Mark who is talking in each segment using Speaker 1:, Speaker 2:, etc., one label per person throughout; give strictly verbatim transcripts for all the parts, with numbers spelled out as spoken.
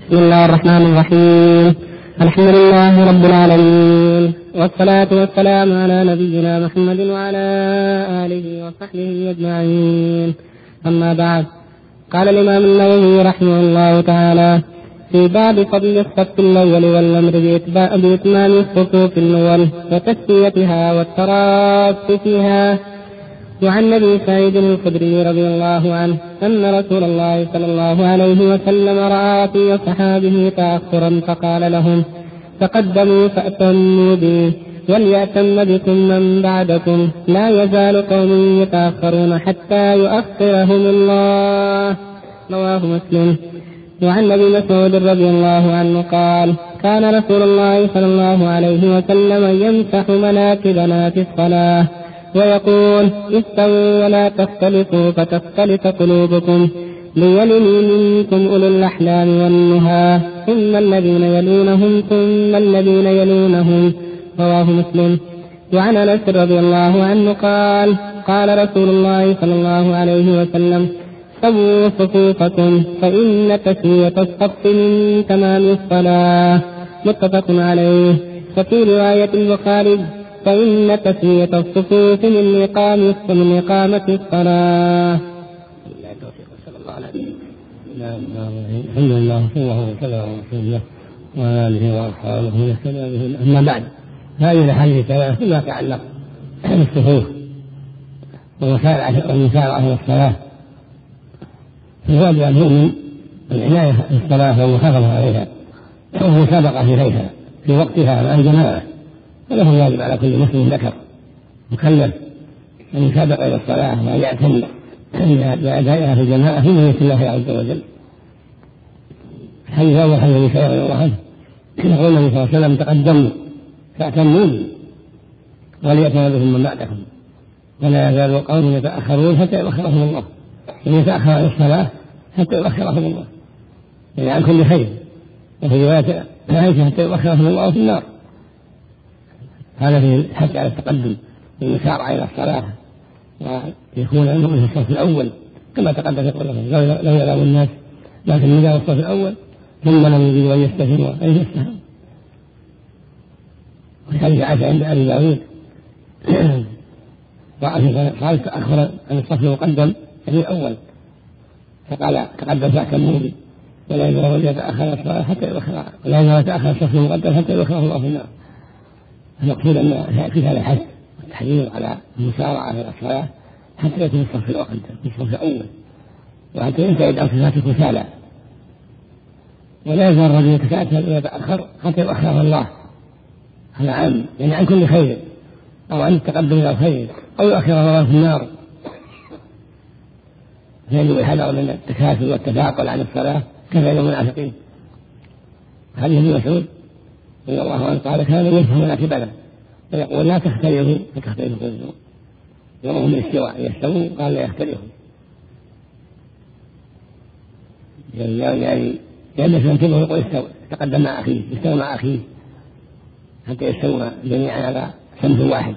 Speaker 1: بسم الله الرحمن الرحيم. الحمد لله رب العالمين، والصلاة والسلام على نبينا محمد وعلى آله وصحبه أجمعين. أما بعد، قال الإمام النووي رحمه الله تعالى في باب فضل الصف الأول والأمر بإتمام الصفوف الأول وتسويتها والتراص فيها. وعن ابي سعيد الخدري رضي الله عنه ان رسول الله صلى الله عليه وسلم راى في اصحابه تاخرا فقال لهم: تقدموا فاتموا بي وليأتم بكم من بعدكم، لا يزال قوم يتاخرون حتى يؤخرهم الله. رواه مسلم. وعن ابي مسعود رضي الله عنه قال: كان رسول الله صلى الله عليه وسلم يمسح مناكبنا في الصلاه ويقول: استووا ولا تختلفوا فتختلف قلوبكم، ليلني منكم أولو الأحلام والنهى، ثم الذين يلونهم ثم الذين يلونهم. رواه مسلم. وعن أنس رضي الله عنه قال: قال رسول الله صلى الله عليه وسلم: سووا صفوفكم فإن تسوية الصف من تمام الصلاة. متفق عليه. وفي رواية البخاري: فإن تسوية الصفوف من إقامة من إقامة الصلاة.
Speaker 2: الحمد لله صلى الله وسلم على رسول الله وعلى آله وأصحابه وسلم. أما بعد، هذه الأحاديث ثلاث فيما يتعلق بالصفوف والمسارعة إلى الصلاة. فالواجب أن يؤمن بالعناية بالصلاة والمحافظة عليها والمسابقة إليها في وقتها مع الجماعة. وله واجب على كل مسلم ذكر مكلف أن يسابق إلى الصلاة وأن يعتني بأدائها في الجماعة في نية الله عز وجل. الحديث الأول حديث أبي سعيد رضي الله عنه يقول النبي صلى الله عليه وسلم: تقدموا فأتموا بي وليأتم بكم من بعدكم، ولا يزال قوم يتأخرون حتى يؤخرهم الله. أن يتأخر عن الصلاة حتى يؤخرهم الله، يعني عن كل خير. وفي رواية عائشة: حتى يؤخرهم الله في النار. هذا في الحث على التقدم والمسارعة إلى الصلاة، ويكون المؤمن في الصف الأول كما تقدم في قوله: لو يعلم الناس لكن النداء الصف الأول ثم لم يجدوا أن يستهموا أن يستهموا. وحديث عائشة عند أبي داود قال: تأخر عن الصف المقدم يعني الأول، فقال: تقدم فأتموا بي ولا يزال يتأخر الصلاة حتى يؤخر ولا يزال يتأخر الصف المقدم حتى يؤخره الله في النار. المقصود أن يأتي هذا الحث والتحريض على المسارعة إلى الصلاة حتى يكون الصف الأول في الصف الأول، وحتى ينتهي عن صفات الكسالى. ولا يزال الرجل يتكاسل ويتأخر حتى يؤخره الله. هذا عام، يعني عن كل خير أو عن التقدم إلى الخير، أو يؤخره الله في النار. فيجب الحذر من التكاسل والتثاقل عن الصلاة كفعل المنافقين. هذه ابن مسعود رضي الله عنه قال: كان يمسح مناكبنا ويقول: لا تختلفوا فتختلفوا قلوبكم. يومهم الاستواء يستووا قال: لا يختلفوا. يعني يلبس منكبه ويقول: استوى، تقدم مع أخيه، استوى مع أخيه حتى يستوى جميعا على صنف واحد.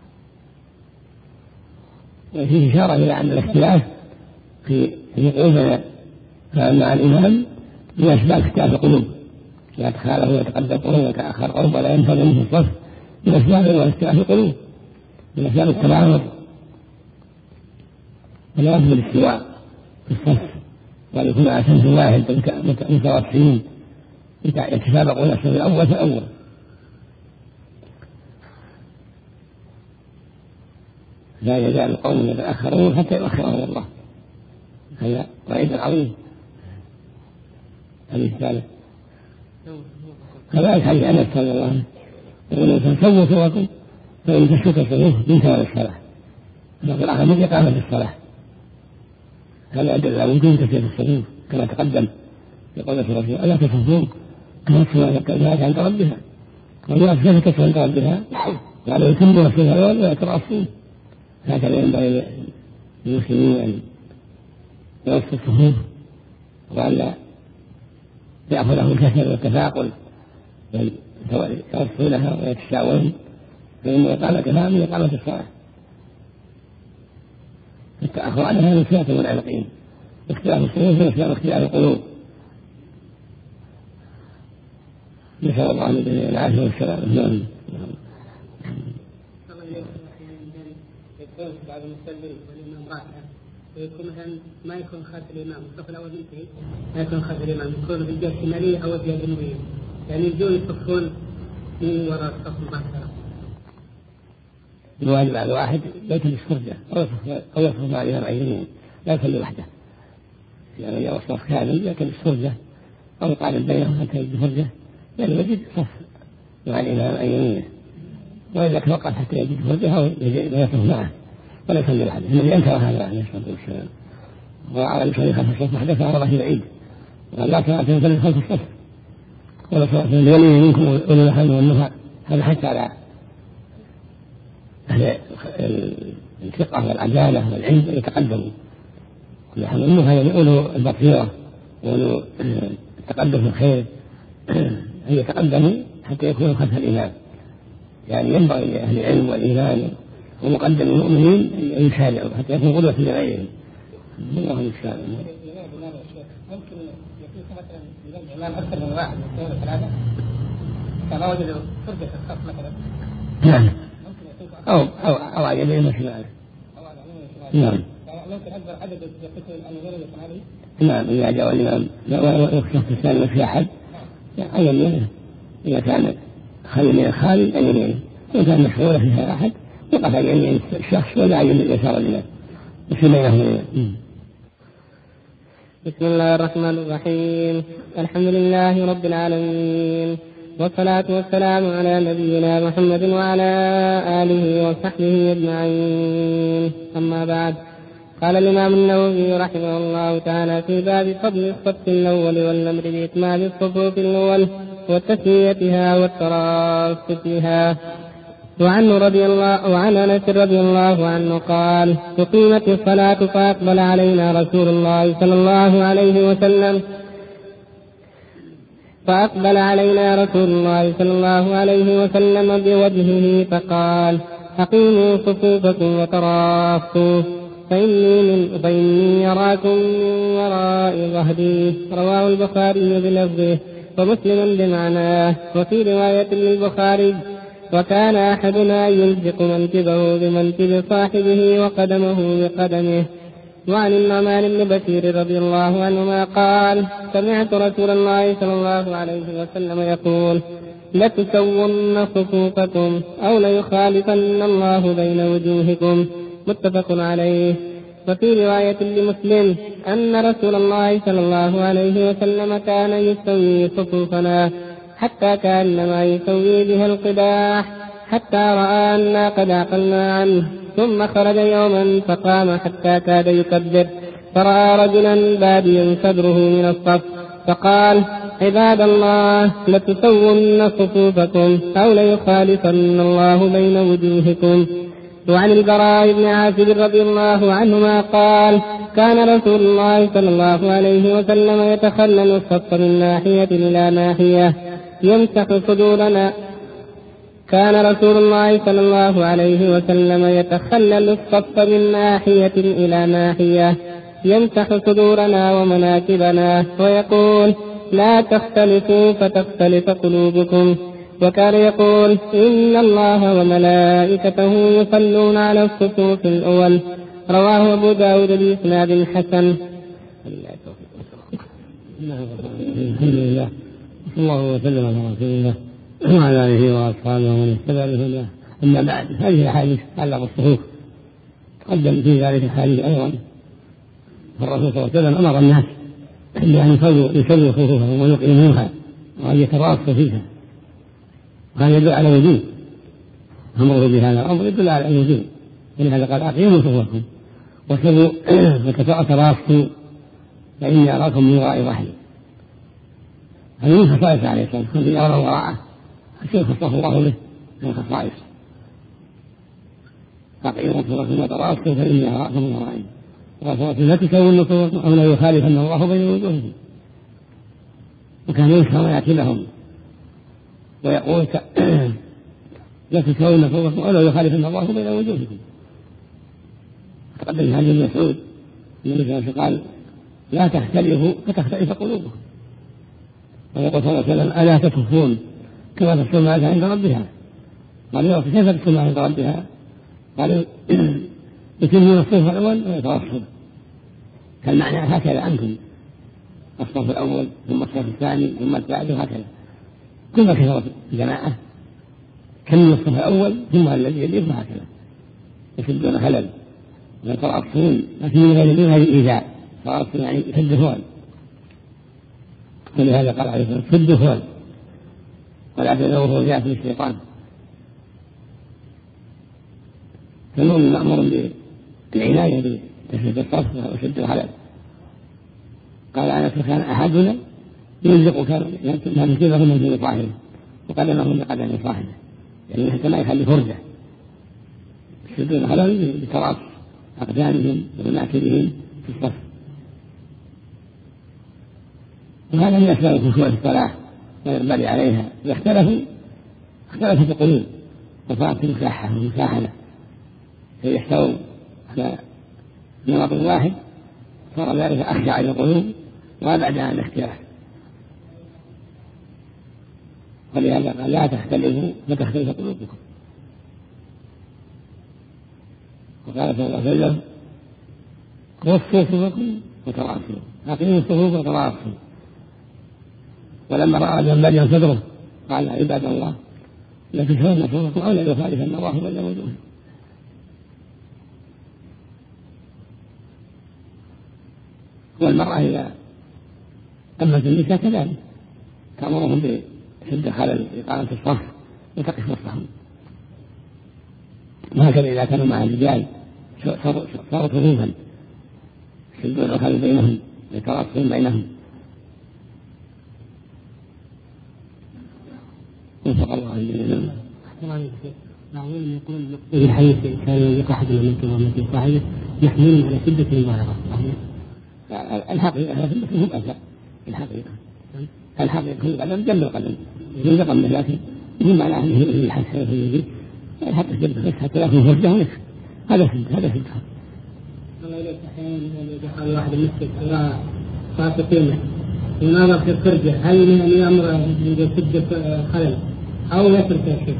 Speaker 2: وفيه إشارة إلى أن الاختلاف في قلوبنا مع الإمام من أسباب اختلاف القلوب، لا تخالف ويتقدم قلوب ويتأخر قلوب ولا ينفذ منه الصف، من أسباب اختلاف القلوب، من أسباب التباعد. ولا يفضل الاستواء في الصف وأن يكون على صنف واحد متوافقين يتسابقون الصف الأول فالأول. لا يزال القوم يتأخرون حتى يؤخرهم الله. هذا وعيد عظيم. هذه الثالث. كذلك حديث أنس رضي الله عنه يقول: سووا صوركم فإن تسوق الصفوف من تمام الصلاة. القراءة من إقامة الصلاة. هذا يدل على وجوب تسوية الصفوف كما تقدم في قول رسول الله: ألا تصفون كما تصفون عند ربها، والناس كيف تصفون عند ربها؟ قالوا: يتمون الصفوف ولا يتراصون. هكذا ينبغي للمسلمين أن يوصوا الصفوف وأن يأخذهم الكسل والتثاقل يتوصلها ويتساوون، فإن إقامتها من إقامة الصلاة. التأخر عنها من صفات المنافقين، اختلاف الصفوف من اختلاف القلوب. نسأل الله العافية والسلامة. نعم.
Speaker 1: يكون بعض المصلين والإمام راكع ويكون مثلا ما يكون خلف الإمام الصف الأول منتهي ما يكون خلف الإمام يكون في الجهة الشمالية أو الجهة الجنوبية يعني يجون يصفون من وراء الصف مباشرة.
Speaker 2: الواجب على الواحد يلتمس فرجة أو يصف مع الإمام أيمين لا يصلي وحده يعني إذا وصف كامل يلتمس فرجة أو يقعد بينهم حتى يجد فرجة يعني يجد صف مع الإمام أيمين وإذا توقف حتى يجد فرجة أو يصف معه ولا يصلي وحده. النبي أنكر هذا عليه الصلاة والسلام وعلى يصلي خلف الصف وحده فهذا الله بعيد وقال لا صلاة يصلي خلف الصف ولا صلاة لولي منكم أولو الحلم والنهى. هذا حتى على أهل الثقة والعدالة والعلم يتقدموا كل حمل النهى يعني أولو البصيرة وأولو التقدم في الخير أن يتقدموا حتى يكونوا خلف الإمام يعني ينبغي لأهل العلم والإيمان ومقدم المؤمنين أن يسارعوا حتى يكون قدوة لغيرهم. الله المستعان.
Speaker 1: ممكن يكون مثلا الإمام أكثر من واحد من اثنين وثلاثة كما وجدوا فرجة الخط مثلا.
Speaker 2: نعم. أو أو أو على يمين وشمال. نعم.
Speaker 1: ممكن أكبر عدد يقتل الأميرين وشماله.
Speaker 2: نعم إذا جاء الإمام ويخشى الثاني وفي أحد عن يمينه إذا كان خالي من الخالي عن يمينه إذا كان مشغولة فيها أحد يقف عن يمين الشخص ولا عن يمين يسار الإمام وفي بينهم.
Speaker 1: بسم الله الرحمن الرحيم. الحمد لله رب العالمين والصلاة والسلام على نبينا محمد وعلى آله وصحبه أجمعين. أما بعد قال الإمام النووي رحمه الله تعالى في باب فضل الصف الأول والأمر بإتمام الصفوف الأول وتسويتها والتراص فيها. وعنه رضي الله وعن أنس رضي الله عنه قال أقيمت الصلاة فأقبل علينا رسول الله صلى الله عليه وسلم فأقبل علينا رسول الله صلى الله عليه وسلم بوجهه فقال أقيموا صفوفكم وتراصوا فإني, من فإني يراكم من وراء ظهري. رواه البخاري بلفظه ومسلم بمعناه. وفي رواية للبخاري وكان أحدنا يلزق منكبه بمنكب صاحبه وقدمه بقدمه. وعن النعمان بن بشير رضي الله عنهما قال سمعت رسول الله صلى الله عليه وسلم يقول لتسون صفوفكم أو ليخالفن الله بين وجوهكم. متفق عليه. وفي رواية لمسلم أن رسول الله صلى الله عليه وسلم كان يسوي صفوفنا حتى كأنما يسوي بها القداح حتى رأى أنا قد عقلنا عنه ثم خرج يوما فقام حتى كاد يكبر فرأى رجلا باديا صدره من الصف فقال عباد الله لتسون صفوفكم أو ليخالفن الله بين وجوهكم. وعن البراء بن عازب رضي الله عنهما قال كان رسول الله صلى الله عليه وسلم يتخلل الصف من ناحية إلى ناحية يمسح صدورنا كان رسول الله صلى الله عليه وسلم يتخلل الصف من ناحية إلى ناحية يمسح صدورنا ومناكبنا ويقول لا تختلفوا فتختلف قلوبكم. وكان يقول إن الله وملائكته يصلون على الصفوف الأول. رواه أبو داود بإسناد حسن.
Speaker 2: الحمد لله الله وسلم على رسول الله وعلى آله وأصحابه ومن اهتدى بهداه. أما بعد هذه الأحاديث تعلق الصفوف تقدم في ذلك الحديث أيضا فالرسول صلى الله عليه وسلم أمر الناس بأن يسووا صفوفهم ويقيموها وأن يتراصوا فيها وهذا يدل على وجوب أمره بهذا الأمر يدل على الوجوب ولهذا قال أقيموا صفوفكم وسووا وتراصوا فإني أراكم من وراء ظهري. هذه من خصائص عليه الصلاة والسلام الذي يرى وراءه الشيء خصه الله به من خصائص أقيموا صفوفكم وتراصوا فإني أراكم من ورائي. وقال لا تسوون صفوفكم أو لا يخالفن الله بين وجوهكم. وكان ينكر ويأتي لهم ويقول لا تسوون صفوفكم أو لا يخالفن الله بين وجوهكم. تقدم حديث ابن مسعود النبي صلى الله عليه وسلم قال لا تختلفوا فتختلف قلوبكم. ويقول صلى الله عليه وسلم ألا تكفون كما تكتب معك عند ربها. قالوا كيف تكتب معك عند ربها؟ قالوا يتمون الصف الأول ويتوسط، فالمعنى هكذا أنتم الصف الأول ثم الصف الثاني ثم الثالث وهكذا. كما كثرت الجماعة كملوا الصف الأول ثم الذي يليه وهكذا، يشدون خلل ويتراصون، لكن من غير من هذه إيذاء، تراصون يعني يشدون. ولهذا قال عليه الصلاة والسلام شدوا ولا تذروه رجاء في الشيطان. فالمؤمن مأمور بالعناية بتشديد الصف وشد الخلل. قال أنس كان أحدنا يلزق ما نسيبه من دون صاحبه وقدمه بقدم صاحبه، يعني حتى ما يخلي فرجة، يشدون الخلل بتراص أقدامهم ومناكبهم في الصف. وهذا من أسباب الخشوع في الصلاة والإقبال عليها. إذا اختلفوا اختلفت القلوب وصارت مساحة ومساحنة، فيحتووا على نمط واحد صار ذلك أخشع للقلوب وأبعد عن الاختلاف. ولهذا قال لا تختلفوا فتختلف قلوبكم. وقال صلى الله عليه وسلم وصوا صفوفكم وتراصوا، أقيموا الصفوف وتراصوا. ولما رأى الجنبري صدره قال عباد الله لا تشهرن صفوفكم أو لا يخالفن الله بين وجوهكم. والمرأة إذا أمت النساء كذلك تأمرهم بشد خلل إقامة الصف وتقف وسطهم، وهكذا إذا كانوا مع الرجال صاروا صفوفا يشدون الخلل بينهم يتراصون بينهم. وفق الله الجميع.
Speaker 1: معلوم يقول في الحديث كان يلقى أحد منكم ومثل صاحبه يحملون على شدة المبالغة.
Speaker 2: الحقيقة هم أساء الحقيقة الحقيقة كل قدم جنب القدم جنب قدم، لكن هم معناه أنه الحسن في الجيد الحق جنب حتى يكون فرجه ونفسه. هذا سد هذا سد
Speaker 1: الله إليك. أحيانا يقال واحد المسجد الله صار قيمة ونظر في الفرجة، هل من أن يأمر بسد خلل أو يترك الشيء؟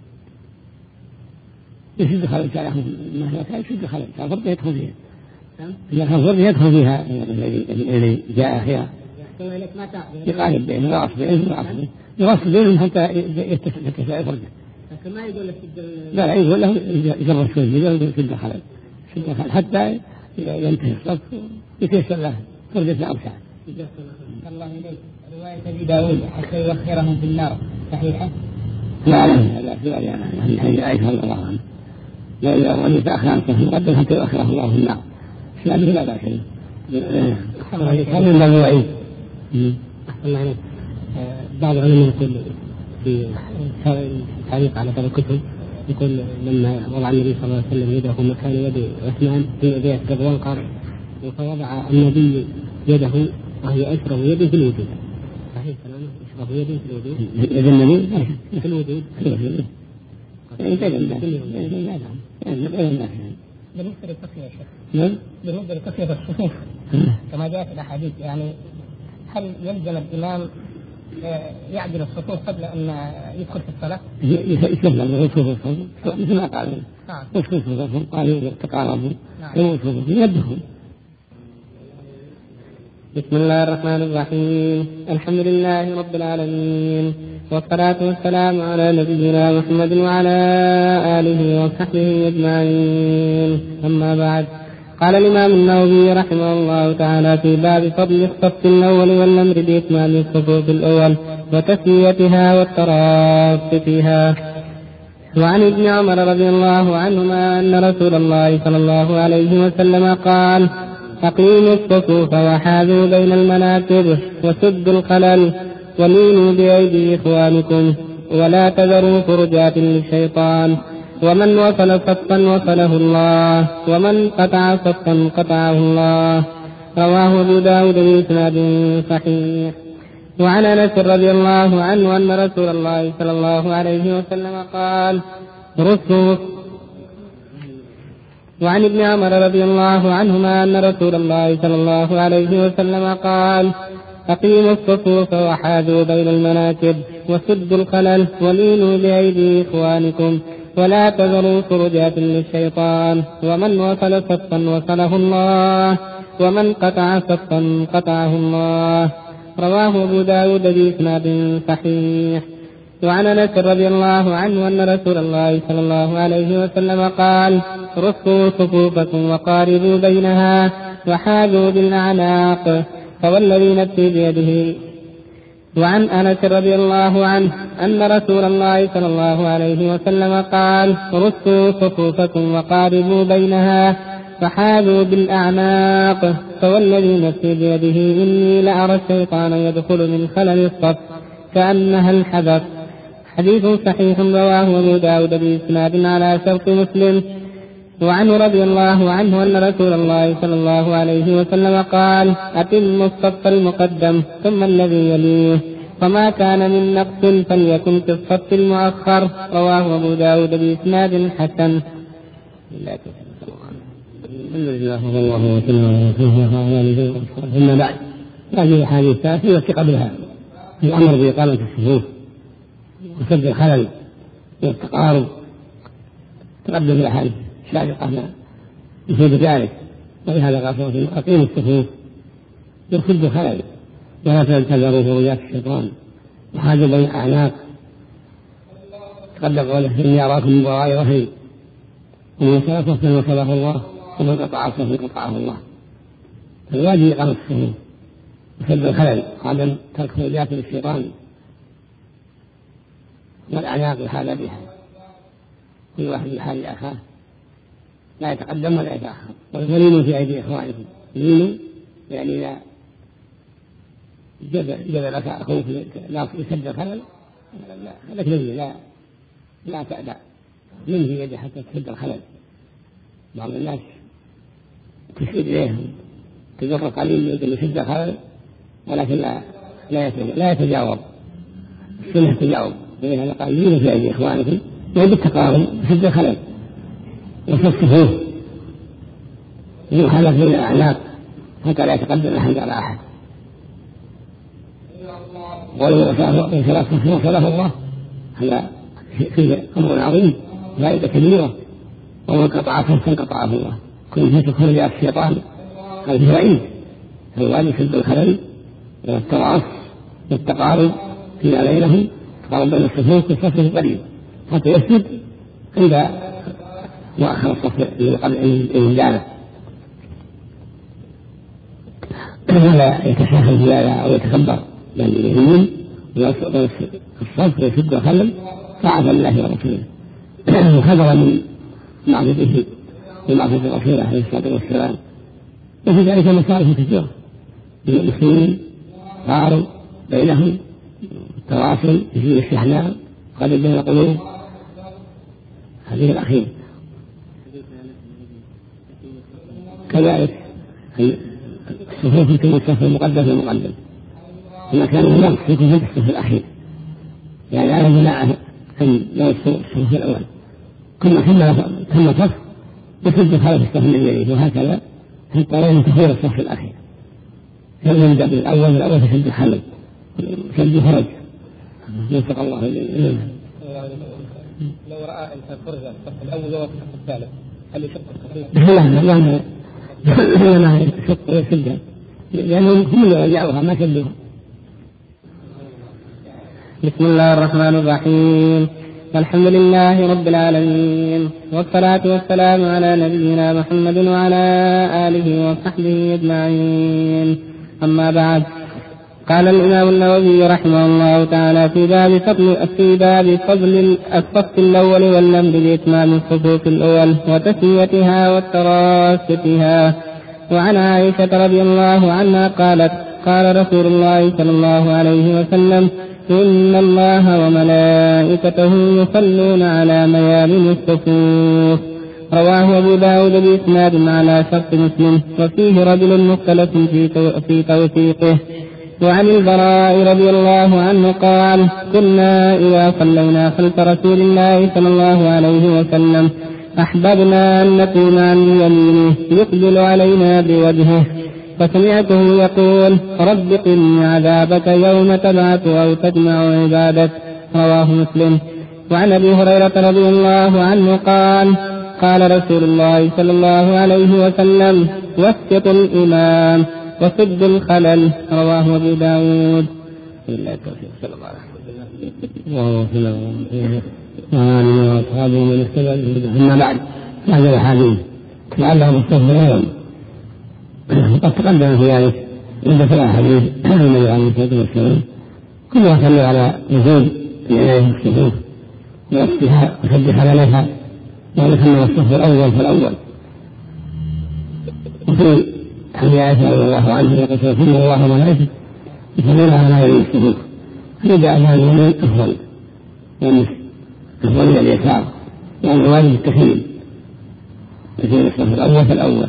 Speaker 2: يسد خلل كان يأخذ مهما كان يسد خلل كان فرجة يدخل فيها، إذا كان فرجة يدخل فيها الذي جاء فيها يقارب بينه ويغص بينه يغص بينهم حتى يتسع الفرجة.
Speaker 1: لكن ما يقول لك
Speaker 2: لا لا يقول له يجرب شوي يقول يسد خلل يسد خلل حتى ينتهي الصف يتيسر له فرجة أوسع.
Speaker 1: الله إليك. رواية أبي داود حتى يوخرهم في النار صحيحة؟
Speaker 2: لا لا لا لا يعني هي عائشة رضي الله عنها لا لا وأن تأخر عن صف مقدم حتى يوخره الله في النار. لا لا لا شيء. هذا من الوعيد.
Speaker 1: أحسن عليك. بعض العلماء يقول في التعليق على بعض الكتب يقول لما وضع النبي صلى الله عليه وسلم يده مكان يد عثمان في يديه قبل قال فوضع النبي يده وهي أشرف يده في الوجود. صحيح كلامه أشرف يده في الوجود.
Speaker 2: يد النبي
Speaker 1: في الوجود. بالنسبة للتقية يا شيخ.
Speaker 2: نعم.
Speaker 1: بالنسبة لتقية الصفوف كما جاء في الأحاديث، يعني هل يلزم الإمام يعدل الصفوف قبل أن يدخل في الصلاة؟
Speaker 2: يسلم ويصفوف مثل ما قال يصفوف الصفوف قالوا تقاربوا يصفوف يدهم.
Speaker 1: بسم الله الرحمن الرحيم. الحمد لله رب العالمين، والصلاة والسلام على نبينا محمد وعلى آله وصحبه أجمعين. أما بعد، قال الإمام النووي رحمه الله تعالى في باب فضل الصف الأول والأمر بإتمام الصفوف الأول وتسويتها والتراص فيها. وعن ابن عمر رضي الله عنهما أن رسول الله صلى الله عليه وسلم قال: أقيموا الصفوف وحاذوا بين المناكب وسدوا الخلل ولينوا بأيدي إخوانكم ولا تذروا فرجات للشيطان، ومن وصل صفا وصله الله ومن قطع صفا قطعه الله. رواه أبو داود بإسناد صحيح. وعن أنس رضي الله عنه أن رسول الله صلى الله عليه وسلم قال: رصوا. وعن ابن عمر رضي الله عنهما أن رسول الله صلى الله عليه وسلم قال: أقيموا الصفوف وحاذوا بين المناكب وسدوا الخلل ولينوا بأيدي إخوانكم ولا تذروا فرجات للشيطان. ومن وصل صفا وصله الله ومن قطع صفا قطعه الله. رواه أبو داود بإسناد صحيح. وعن أنس رضي الله عنه أن رسول الله صلى الله عليه وسلم قال: رصوا صفوفكم وقاربوا بينها وحاذوا بالأعناق فوالذي نفسي بيده. وعن أنس رضي الله عنه أن رسول الله صلى الله عليه وسلم قال: رصوا صفوفكم وقاربوا بينها وحاذوا بالأعناق فوالذي نفسي بيده إني لأرى الشيطان يدخل من خلل الصف كأنها الحذف. حديث صحيح رواه أبو داود بإسناد على شرط مسلم. وعنه رضي الله عنه أن رسول الله صلى الله عليه وسلم قال: أتموا الصف المقدم ثم الذي يليه فما كان من نقص فليكن في الصف المؤخر. رواه أبو داود بإسناد حسن.
Speaker 2: الحمد لله صلى الله وسلم على رسوله ثم بعد هذه الأحاديث الثلاث التي قبلها في الأمر بإقامة الصفوف وسد الخلل والتقارب تقدم الأحاديث السابقة يفيد ذلك. ولهذا قال صلى الله عليه وسلم: أقيموا الصفوف يسد الخلل ولا تنتظروا فرجات الشيطان وحاذوا بين الأعناق. تقدم قوله: إني أراكم من وراء ظهري ومن وصل صفا وصله الله ومن قطع صفا قطعه الله. فالواجب إقامة الصفوف وسد الخلل وعدم ترك فرجات للشيطان والأعناق الحال بها. كل واحد بحال أخاه لا يتقدم ولا يتأخر. ولينوا في أيدي إخوانكم. لينوا يعني لا جبل لك أخوك يسد الخلل لك لي لا لا تأدع من في يده حتى تسد الخلل. بعض الناس تشد إليهم تجر قليل يسد الخلل ولكن لا لا يتجاوب. السنة تجاوب. ولهذا قال: لينوا في أيدي إخوانكم وبالتقارب سد الخلل وفي الصفوف يحلق بين الأعناق حتى لا يتقدم أحد على أحد. ولو وصله الله هذا فيه أمر عظيم فائدة كبيرة. ومن قطع صفا قطعه الله. كل شيء تدخل بها الشيطان هذا فيه وعيد. فالواجب سد الخلل والتراص والتقارب فيما بينهم. تقارب بين الصفوف في الصف القريب حتى يسجد عند مؤخر الصف الإنجالة ولا يتساهل بهذا أو يتكبر بل يهمون ويصدر الصف ويسد الخلل طاعة لله ورسوله وحذر من معصيته ومعصية الرسول عليه الصلاة والسلام. وفي ذلك مصالح كثيرة للمسلمين تعارض بينهم تواصل يزيل الشحناء قد بين القلوب. هذه الأخير كذلك الصفوف يكون الصف المقدم المقدم إذا كان هناك يكون في الصف الأخير يعني لا يمنع أن لا الصف الأول كل ثم صف يسد خلف الصف الذي يليه وهكذا حتى لا ينتهي الصف الأخير. فيبدأ بالأول الأول تسد الخلف سد فرج يوفق الله.
Speaker 1: لو رأى إنسان فرجة الصف الأول والصف الثالث هل يشق الصفين؟
Speaker 2: لا لا لا لا يشق ويسدها لأنهم هم اللي رجعوها ما سدوها.
Speaker 1: بسم الله الرحمن الرحيم. الحمد لله رب العالمين والصلاة والسلام على نبينا محمد وعلى آله وصحبه أجمعين. أما بعد، قال الإمام النووي رحمه الله تعالى في باب فضل في باب فضل الصف الأول والأمر بإتمام الصفوف الأول وتسويتها والتراص. وعن عائشة رضي الله عنها قالت: قال رسول الله صلى الله عليه وسلم: إن الله وملائكته يصلون على ميامن الصفوف. رواه أبو داود بإسناد على شرط مسلم وفيه رجل مختلف في توثيقه. وعن البراء رضي الله عنه قال: كنا إذا صلينا خلف رسول الله صلى الله عليه وسلم أحببنا أن نكون عن يمينه يقبل علينا بوجهه فسمعته يقول رب قني عذابك يوم تبعث أو تجمع عبادك. رواه مسلم. وعن أبي هريرة رضي الله عنه قال قال رسول الله صلى الله عليه وسلم وسط الإمام وسد الخلل. رواه أبو داود.
Speaker 2: صلى الله عليه وسلم وآله وأصحابه من اهتدى. أما بعد هذا الحديث لعله مستفيد أيضا قد تقدم في ذلك عند ثلاث حديث عن النبي عليه الصلاة والسلام كلها تدل على وجود العناية بالصفوف والاصطفاء وسد خللها ولكن الصف الأول فالأول. وفي حديث عائشة رضي الله عنها يقول سيكون الله وملائكته يصلون على هذه الصفوف فجاء هذا اليمين أفضل يعني أفضل إلى اليسار يعني واجب التخيل يكون الصف الأول فالأول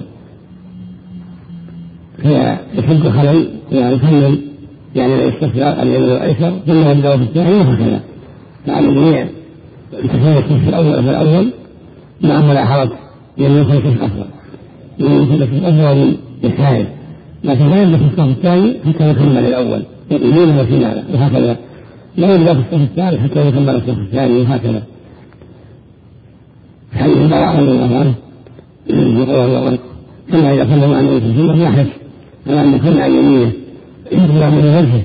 Speaker 2: فيسد خلل يعني يكمل يعني الصف اليمين والأيسر ثم يبدأ في الثاني وهكذا. فعلى الجميع تخيل الصف الأول فالأول مع ملاحظة يمين في الصف الأفضل يمين في الصف الأفضل يسائل لكن لا يبدأ في الصف الثاني حتى يكمل الأول يمينه وشماله وهكذا لا يبدأ في الصف الثالث حتى يكمل الصف الثاني وهكذا. حديث البراء رضي الله عنه يقول الله كما إذا كلم عن النبي صلى الله عليه وسلم يحرص على أن يكون عن يمينه يقبل من وجهه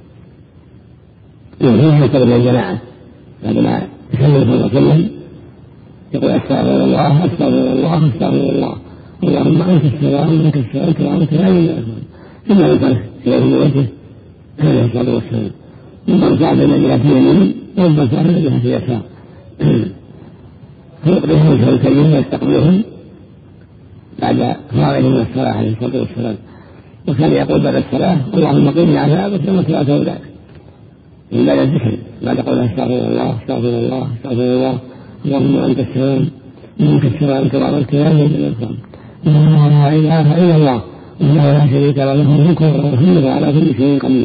Speaker 2: يوحيه يقبل الجماعة بعد ما يكمل صلى الله عليه وسلم يقول أستغفر الله أستغفر الله أستغفر الله اللهم أنت السلام وأنت السلام وأنت لا إله إلا أنت ثم يقول في وجهه عليه الصلاة والسلام ثم ارجع بين الجهة يمين ثم ارجع بين الجهة يسار فيقبلهم وجه الكريم ويستقبلهم بعد فراغه من الصلاة عليه الصلاة والسلام. وكان يقول بعد الصلاة اللهم قني عذابك ثم صلاته ذاك من بعد الذكر بعد قوله استغفر الله استغفر الله استغفر الله اللهم أنت السلام منك السلام تبارك يا ذا الجلال لا إله إلا الله وحده لا شريك له له الملك وله الحمد على كل شيء قدير.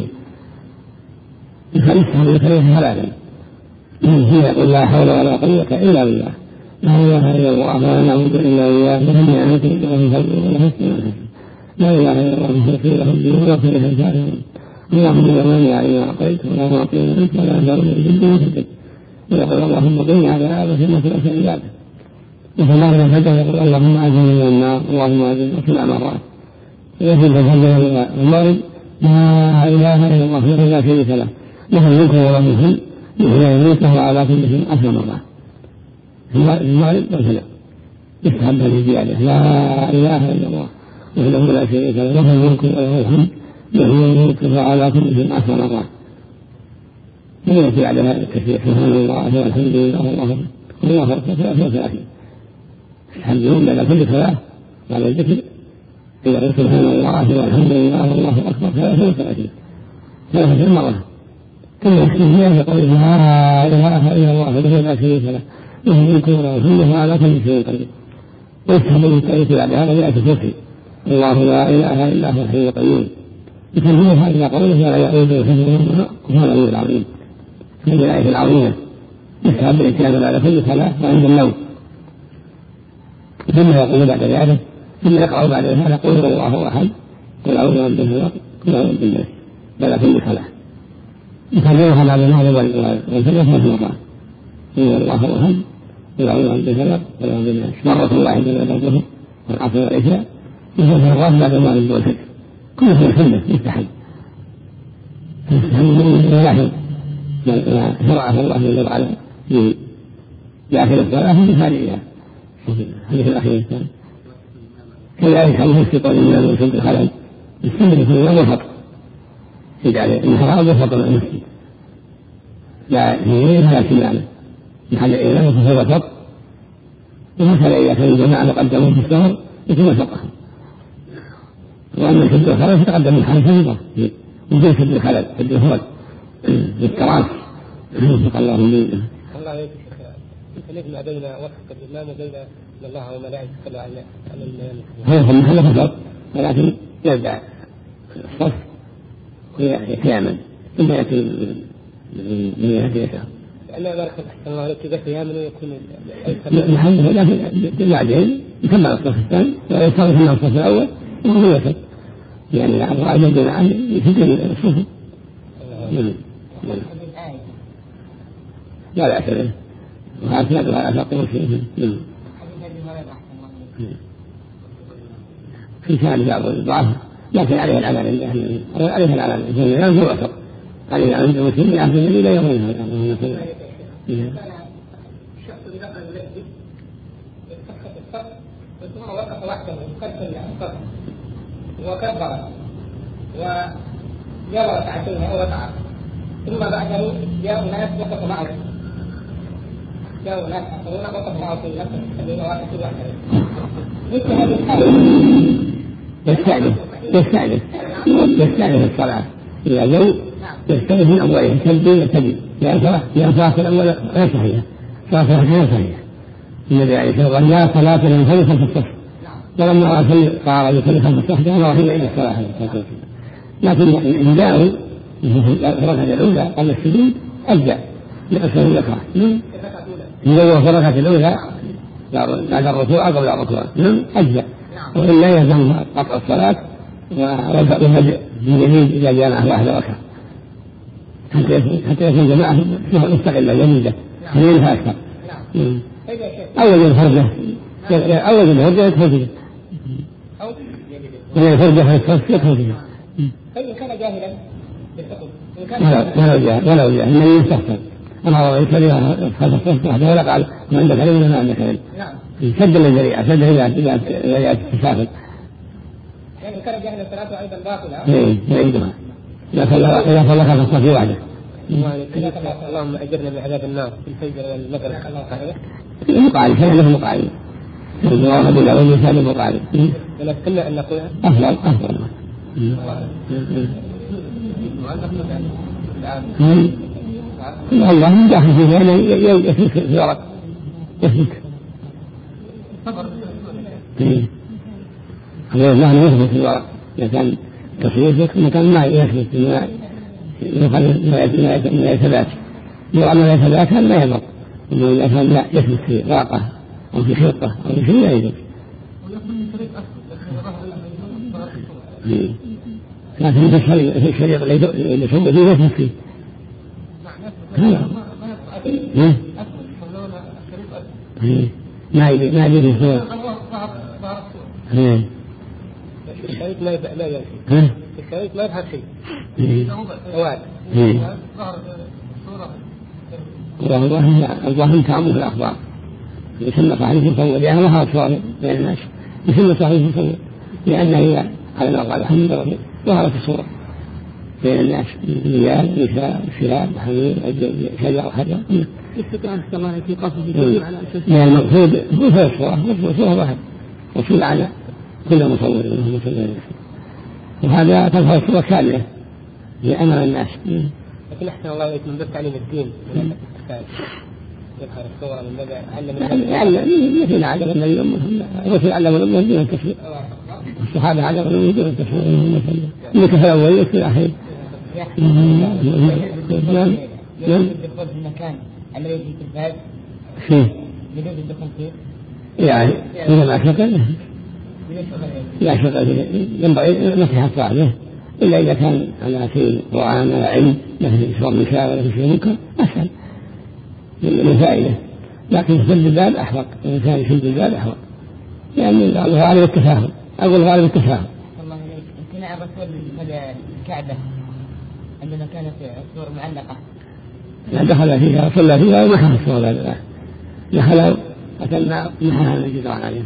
Speaker 2: فلسه ذكره ثلاثا هي يقول لا حول ولا قوة إلا بالله لا إله إلا الله ولا نعبد إلا إياه له نعمته وله فضله وله السلام لا إله إلا الله مخلصين له الدين ويغفر له الكافرين اللهم لا مانع لما أعطيت ولا معطي لما منعت ولا ينفع ذا الجد منك ويقول اللهم قني عذابك ثم صلاة عبادك. وفي بعض الفجر يقول اللهم أعزني من النار اللهم أعزني سبع مرات. وفي الفجر المغرب لا إله إلا الله وحده لا شريك له له الملك وله الحمد يحيي ويميت على كل شيء عشر مرات. في المغرب والفجر يستحب الزيادة لا إله إلا الله وحده لا شريك له له الملك وله الحمد يحيي ويميت على كل شيء عشر مرات. ويأتي بعد هذا التكبير سبحان الله والحمد لله والله والله أكبر ثلاثة وثلاثين. يستحبون بعد كل صلاة بعد الذكر إذا سبحان الله والحمد لله والله أكبر ثلاثة وثلاثين ثلاثة مرة كل يحسن فيها يقول لا إله إلا الله وحده لا شريك له له الملك وله الحمد على كل شيء قدير. ويستحب التأليف بعد هذا مئة كفر الله لا إله إلا هو الحي القيوم يكلمها إلى قوله ولا يعود حفظهما وهو العلي العظيم. هذه الآية العظيمة يستحب الاتيان بعد كل صلاة وعند النوم ثم يقول بعد ذلك ثم يقرأ بعد ذلك قل هو الله أحد قل أعوذ برب الفلق قل أعوذ برب الناس بعد كل صلاة يكررها بعد المغرب والفجر ثلاث مرات قل هو الله أحد قل أعوذ برب الفلق قل أعوذ برب الناس مرة واحدة بعد الظهر والعصر والعشاء وثلاث مرات بعد المغرب والفجر كلها سنة يستحب يستحب من يلاحظ ما شرعه الله جل وعلا في آخر الصلاة وفي خارجها الحديث الأخير الثاني كذلك الله يستطيع الإمام ويسد الخلل السنة يكون يوم وسط يجعل الحرام وسط المسجد لا يمين ولا شماله محل الإمام وفي وسط وهكذا إذا كان الجماعة قدموا في السهر يكون وسطهم. وأما سد الخلل فتقدم من حال فريضة وفي سد الخلل سد الفرد بالتراث وفق الله من
Speaker 1: الله يكفيك ما بين وقت الإمام وبين الله وملائكته صلى على
Speaker 2: هذا في المحل فقط ولكن يبدأ الصف قياما ثم يأتي من يأتي يسار.
Speaker 1: لأن بارك الله لك إذا قياما يكون
Speaker 2: محل لكن بعدين يكمل الصف الثاني ويصرف من الصف الأول وهو يسر لأن الأعضاء يدون عن يفيدون الصفر. لا لا أسأله وهكذا ولا تقول فيه في كان بعض الضعف لكن عليه العمل عليه العمل الجميع هو أثر عليه العمل المسلمين عبد الله لا يرونها
Speaker 1: الشخص اللي دخل المسجد يتخذ الصف ثم وقف وحده خلف الصف وكبر وجرى ركعتين او ركعه ثم بعده جاءوا ناس وقفوا معه جاءوا ناس اخرون وقفوا معه في نفس السبيل وقفوا وحده مثل هذه الحاله
Speaker 2: يستأنف يستأنف يستأنف الصلاة إذا جو يستأنف من أوله يسجل يسجل لأن صلاة الأول غير صحيحة صلاة غير صحيحة النبي عليه الصلاة والسلام لا صلاة لمن خلف الصف ولما رأى قال يصلي خلف الصف قال وهي إلى الصلاة لكن إن جاءوا الركعة الأولى قبل السجود أجزاء لأسفل الأخرى إذا في الركعة الأولى بعد الركوع قبل الركوع أجزاء وإلا يلزم قطع الصلاة ويبدأ من جديد إذا جاء معه واحد ركعة حتى يكون جماعة مستقلة جديدة خليلها أكثر. أول الفرجة أول الفرجة يدخل فيها وإذا الفرجة يدخل فيها
Speaker 1: فإن كان جاهلا
Speaker 2: ولو جاهل ولو جاهل من يستحسن أنا رأيت لي خلف الصف وحده ولا قال ما عندك علم ولا ما عندك علم سد الذريعة سد إذا إذا تسافر
Speaker 1: يعني كان جاهل الصلاة أيضا باطلة
Speaker 2: إيه يعيدها إذا صلى خلف الصف وحده.
Speaker 1: اللهم أجرنا من عذاب النار في الفجر والمغرب الله خير.
Speaker 2: المقعد فعله مقعد الواحد الأول مثال المقعد
Speaker 1: ولكن أن نقول
Speaker 2: أفضل أفضل الله من داخل فيه يعني يفك في الورق يفك الله يفك في الورق إذا كان تصويرك مكان ما يفك يقال ما يثبات يقال ما يثبات هذا ما يضر إنه إذا كان لا يفك في ورقة أو في خطة أو في شيء لا يضر لكن في الشريط اللي يسوي فيه يفك فيه ما يبي ما يبي يصور
Speaker 1: الشريط ما يبقى لا ينفي الشريط ما يظهر شيء أواد
Speaker 2: والله الظاهر تعمل في الأخبار يسمى صحيح مصور لأنه ما هو صور بين الناس يسمى صحيح مصور لأنه إذا على ما قال الحمد لله ظهرت الصورة بين الناس رجال نساء شباب حمير شجر حجر
Speaker 1: يستطيع أن تستمر في قصد كثير على أساس
Speaker 2: يعني المقصود هو في الصورة صورة واحد وصول على كل مصور منهم مصور وهذا تظهر الصورة كاملة لأمام الناس.
Speaker 1: لكن أحسن الله إليك من باب تعليم الدين يظهر الصورة من باب علم
Speaker 2: علم مثل علم النبي أمهم الرسول علم الأمة دون التفسير والصحابة علم الأمة دون التفسير إنك في الأول وفي الأخير.
Speaker 1: نعم نعم الدخول في المكان الذي يجي في الباب
Speaker 2: فيه
Speaker 1: بدون الدخول فيه
Speaker 2: يعني إذا ما شغل لا شغل ينبغي نصيحة صاحبه إلا إذا كان على شيء قرآن ولا علم مثل إشراف النساء ولا شيء منكر أسهل من فائدة لكن سد الباب أحرق الإنسان يسد الباب أحرق لأن الغالب التفاهم أقول الغالب التفاهم.
Speaker 1: الله عليك امتناع الرسول من الكعبة عندما كانت الصور معلقة
Speaker 2: دخل فيها صلى فيها ومحى الصور لله دخل أتمنى محاها من جدران عليه.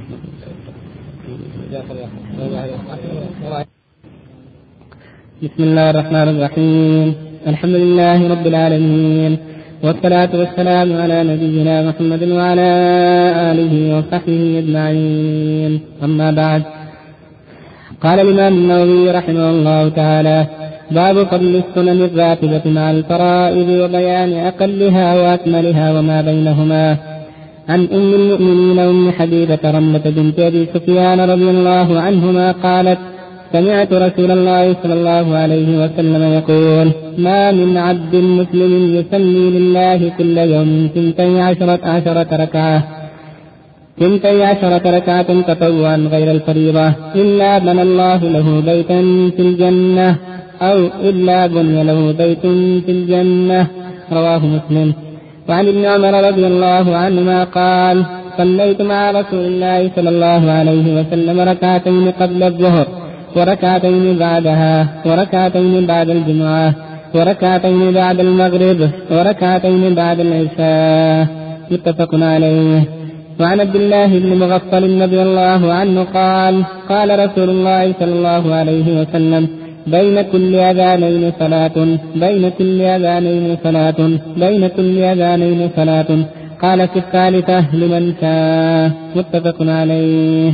Speaker 1: بسم الله الرحمن الرحيم الحمد لله رب العالمين والصلاة والسلام على نبينا محمد وعلى آله وصحبه أجمعين أما بعد. قال الإمام النووي رحمه الله تعالى باب فضل السنن الراتبة مع الفرائض وبيان أقلها وأكملها وما بينهما. عن أم المؤمنين أم حبيبة رملة بنت أبي سفيان رضي الله عنهما قالت سمعت رسول الله صلى الله عليه وسلم يقول ما من عبد مسلم يصلي لله كل يوم ثنتي عشرة عشرة ركعة ثنتي عشرة ركعة تطوعا غير الفريضة إلا بنى الله له بيتا في الجنة أو إلا بني له بيت في الجنة. رواه مسلم. وعن ابن عمر رضي الله عنهما قال: صليت مع رسول الله صلى الله عليه وسلم ركعتين قبل الظهر وركعتين بعدها وركعتين بعد الجمعة وركعتين بعد المغرب وركعتين بعد العشاء. متفق عليه. وعن عبد الله بن مغفل رضي الله عنه قال: قال رسول الله صلى الله عليه وسلم: بين كل أذانين صلاة بين كل أذانين صلاة بين كل أذانين صلاة. قال في الثالثة: لمن شاء. متفق عليه.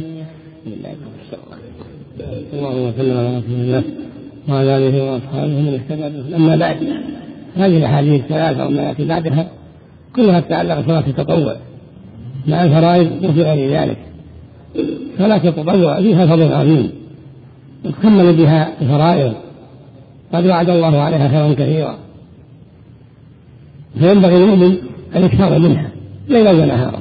Speaker 2: اللهم صل على رسول الله وعلى آله وأصحابه من اهتدى. أما بعد، هذه الأحاديث الثلاثة وما يأتي بعدها كلها تتعلق بصلاة التطوع مع الفرائض وفي غير ذلك. صلاة التطوع فيها فضل عظيم وتكمل بها الفرائض، قد وعد الله عليها خيرا كثيرا، فينبغي المؤمن أن يكثر منها ليلا ونهارا.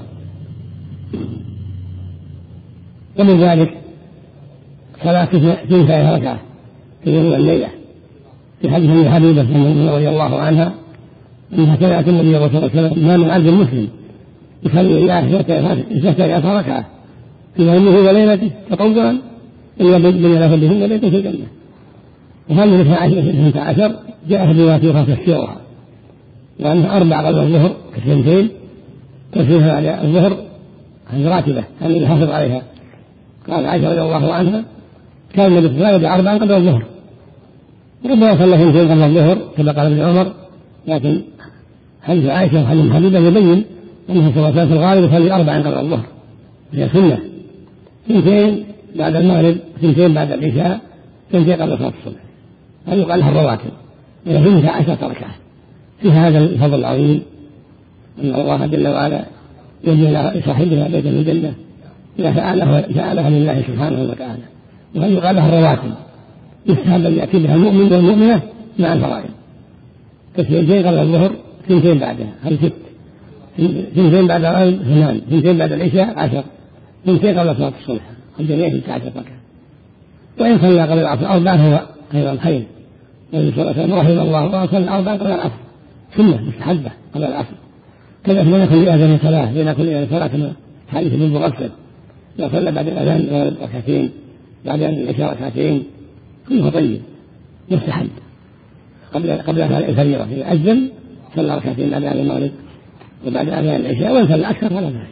Speaker 2: ومن ذلك صلاة ثنتي ركعة في اليوم والليلة، في حديث ابن حبيبة رضي الله عنها أنها سمعت النبي صلى الله عليه وسلم: ما من عبد مسلم يصلي إلى ثنتي ركعة في يومه وليلته تطوعا إلا بني له بهن بيت في الجنة. وهذه الاثنتا عشر جاء في رواية أخرى تفسيرها، وأنها أربع قبل الظهر كثنتين تفسيرها بعد الظهر عن راتبة كان يحافظ عليها. قال عائشة رضي الله عنها: كان النبي صلى الله عليه وسلم يدعو أربعا قبل الظهر، ربما صلى اثنتين قبل الظهر كما قال ابن عمر، لكن حديث عائشة وحديث حبيبة يبين أنه صلى الله عليه وسلم في الغالب يصلي أربعا قبل الظهر، هي سنة. اثنتين بعد المغرب، اثنتين بعد العشاء، اثنتين قبل صلاة الصبح. هذه يقال لها الرواتب، إلى اثنتا عشرة ركعة. في هذا الفضل العظيم أن الله جل وعلا يجعل لصاحبها بيتا من الجنة إذا فعلها لله سبحانه وتعالى. وهذه يقال لها الرواتب، يستحب أن يأتي بها المؤمن والمؤمنة مع الفرائض. اثنتين قبل الظهر، اثنتين بعدها، هذه ست. اثنتين بعد الغروب ثمان، اثنتين بعد العشاء عشر، اثنتين قبل صلاة الصبح، الجميع في عشر ركعة. وإن صلى قبل العصر أربعة فهو أيضا خير. النبي صلى الله عليه وسلم رحمه الله وصلى أربعة قبل العصر، سنة مستحبة قبل العصر. كذلك بين كل أذان صلاة بين كل أذان صلاة كما حديث ابن مغفل: إذا صلى بعد الأذان ركعتين بعد العشاء ركعتين كله طيب مستحب قبل قبل الفريضة. إذا أذن صلى ركعتين بعد أذان المغرب وبعد أذان العشاء، وإن صلى أكثر فلا بأس.